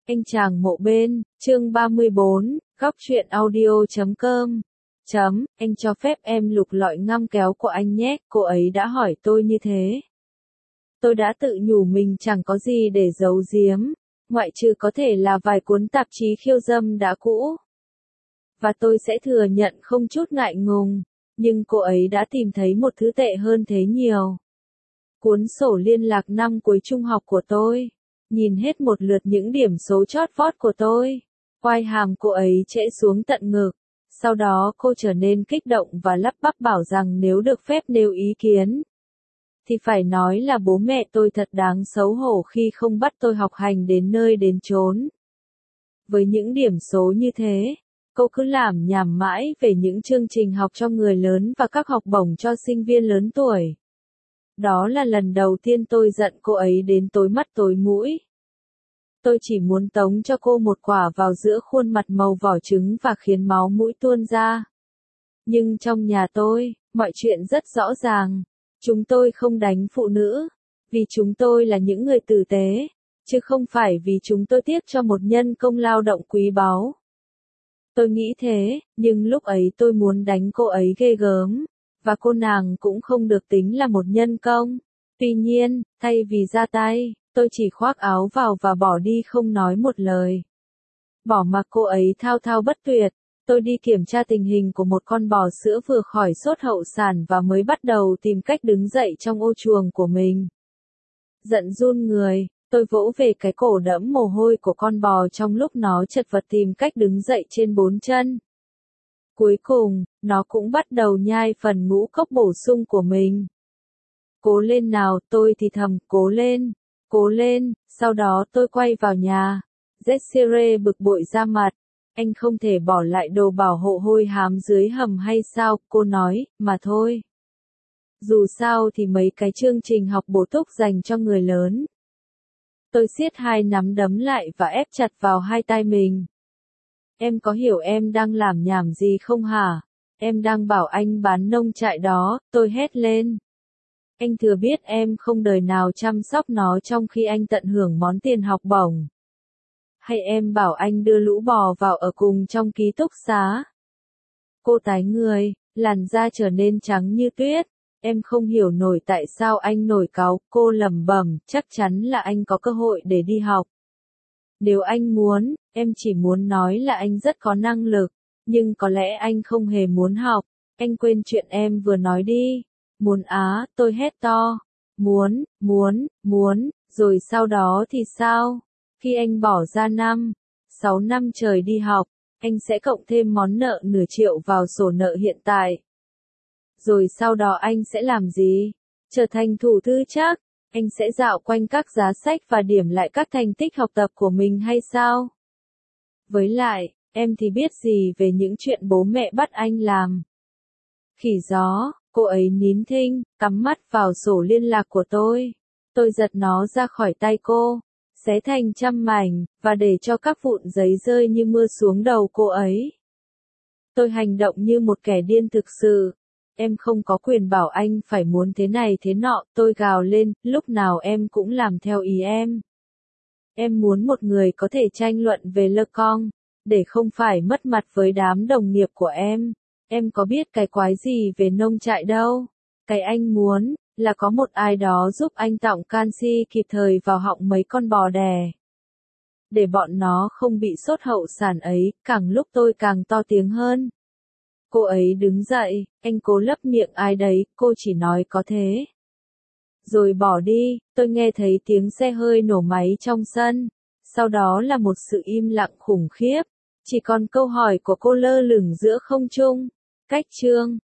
Anh chàng mộ bên, chương 34, góc truyện audio.com. Anh cho phép em lục lọi ngăm kéo của anh nhé, cô ấy đã hỏi tôi như thế. Tôi đã tự nhủ mình chẳng có gì để giấu giếm, ngoại trừ có thể là vài cuốn tạp chí khiêu dâm đã cũ. Và tôi sẽ thừa nhận không chút ngại ngùng, nhưng cô ấy đã tìm thấy một thứ tệ hơn thế nhiều. Cuốn sổ liên lạc năm cuối trung học của tôi. Nhìn hết một lượt những điểm số chót vót của tôi, quai hàm cô ấy trễ xuống tận ngực. Sau đó cô trở nên kích động và lắp bắp bảo rằng nếu được phép nêu ý kiến, thì phải nói là bố mẹ tôi thật đáng xấu hổ khi không bắt tôi học hành đến nơi đến chốn. Với những điểm số như thế, cô cứ lảm nhảm mãi về những chương trình học cho người lớn và các học bổng cho sinh viên lớn tuổi. Đó là lần đầu tiên tôi giận cô ấy đến tối mắt tối mũi. Tôi chỉ muốn tống cho cô một quả vào giữa khuôn mặt màu vỏ trứng và khiến máu mũi tuôn ra. Nhưng trong nhà tôi, mọi chuyện rất rõ ràng. Chúng tôi không đánh phụ nữ, vì chúng tôi là những người tử tế, chứ không phải vì chúng tôi tiếc cho một nhân công lao động quý báu. Tôi nghĩ thế, nhưng lúc ấy tôi muốn đánh cô ấy ghê gớm. Và cô nàng cũng không được tính là một nhân công. Tuy nhiên, thay vì ra tay, tôi chỉ khoác áo vào và bỏ đi không nói một lời. Bỏ mặc cô ấy thao thao bất tuyệt, tôi đi kiểm tra tình hình của một con bò sữa vừa khỏi sốt hậu sản và mới bắt đầu tìm cách đứng dậy trong ô chuồng của mình. Giận run người, tôi vỗ về cái cổ đẫm mồ hôi của con bò trong lúc nó chật vật tìm cách đứng dậy trên bốn chân. Cuối cùng, nó cũng bắt đầu nhai phần ngũ cốc bổ sung của mình. Cố lên nào, tôi thì thầm, cố lên, sau đó tôi quay vào nhà. Jessire bực bội ra mặt, anh không thể bỏ lại đồ bảo hộ hôi hám dưới hầm hay sao, cô nói, mà thôi. Dù sao thì mấy cái chương trình học bổ túc dành cho người lớn. Tôi siết hai nắm đấm lại và ép chặt vào hai tay mình. Em có hiểu em đang làm nhảm gì không hả? Em đang bảo anh bán nông trại đó, tôi hét lên. Anh thừa biết em không đời nào chăm sóc nó trong khi anh tận hưởng món tiền học bổng. Hay em bảo anh đưa lũ bò vào ở cùng trong ký túc xá? Cô tái người, làn da trở nên trắng như tuyết. Em không hiểu nổi tại sao anh nổi cáu, cô lẩm bẩm, chắc chắn là anh có cơ hội để đi học. Nếu anh muốn, em chỉ muốn nói là anh rất có năng lực, nhưng có lẽ anh không hề muốn học. Anh quên chuyện em vừa nói đi. Muốn á, tôi hét to. Muốn, rồi sau đó thì sao? Khi anh bỏ ra 6 năm trời đi học, anh sẽ cộng thêm món nợ nửa triệu vào sổ nợ hiện tại. Rồi sau đó anh sẽ làm gì? Trở thành thủ thư chắc? Anh sẽ dạo quanh các giá sách và điểm lại các thành tích học tập của mình hay sao? Với lại, em thì biết gì về những chuyện bố mẹ bắt anh làm? Khỉ gió, cô ấy nín thinh, cắm mắt vào sổ liên lạc của tôi. Tôi giật nó ra khỏi tay cô, xé thành trăm mảnh, và để cho các vụn giấy rơi như mưa xuống đầu cô ấy. Tôi hành động như một kẻ điên thực sự. Em không có quyền bảo anh phải muốn thế này thế nọ, tôi gào lên, lúc nào em cũng làm theo ý em. Em muốn một người có thể tranh luận về Le Con, để không phải mất mặt với đám đồng nghiệp của em. Em có biết cái quái gì về nông trại đâu. Cái anh muốn, là có một ai đó giúp anh tọng canxi kịp thời vào họng mấy con bò đẻ. Để bọn nó không bị sốt hậu sản ấy, càng lúc tôi càng to tiếng hơn. Cô ấy đứng dậy, anh cố lấp miệng ai đấy, cô chỉ nói có thế. Rồi bỏ đi, tôi nghe thấy tiếng xe hơi nổ máy trong sân. Sau đó là một sự im lặng khủng khiếp. Chỉ còn câu hỏi của cô lơ lửng giữa không trung. Cách chương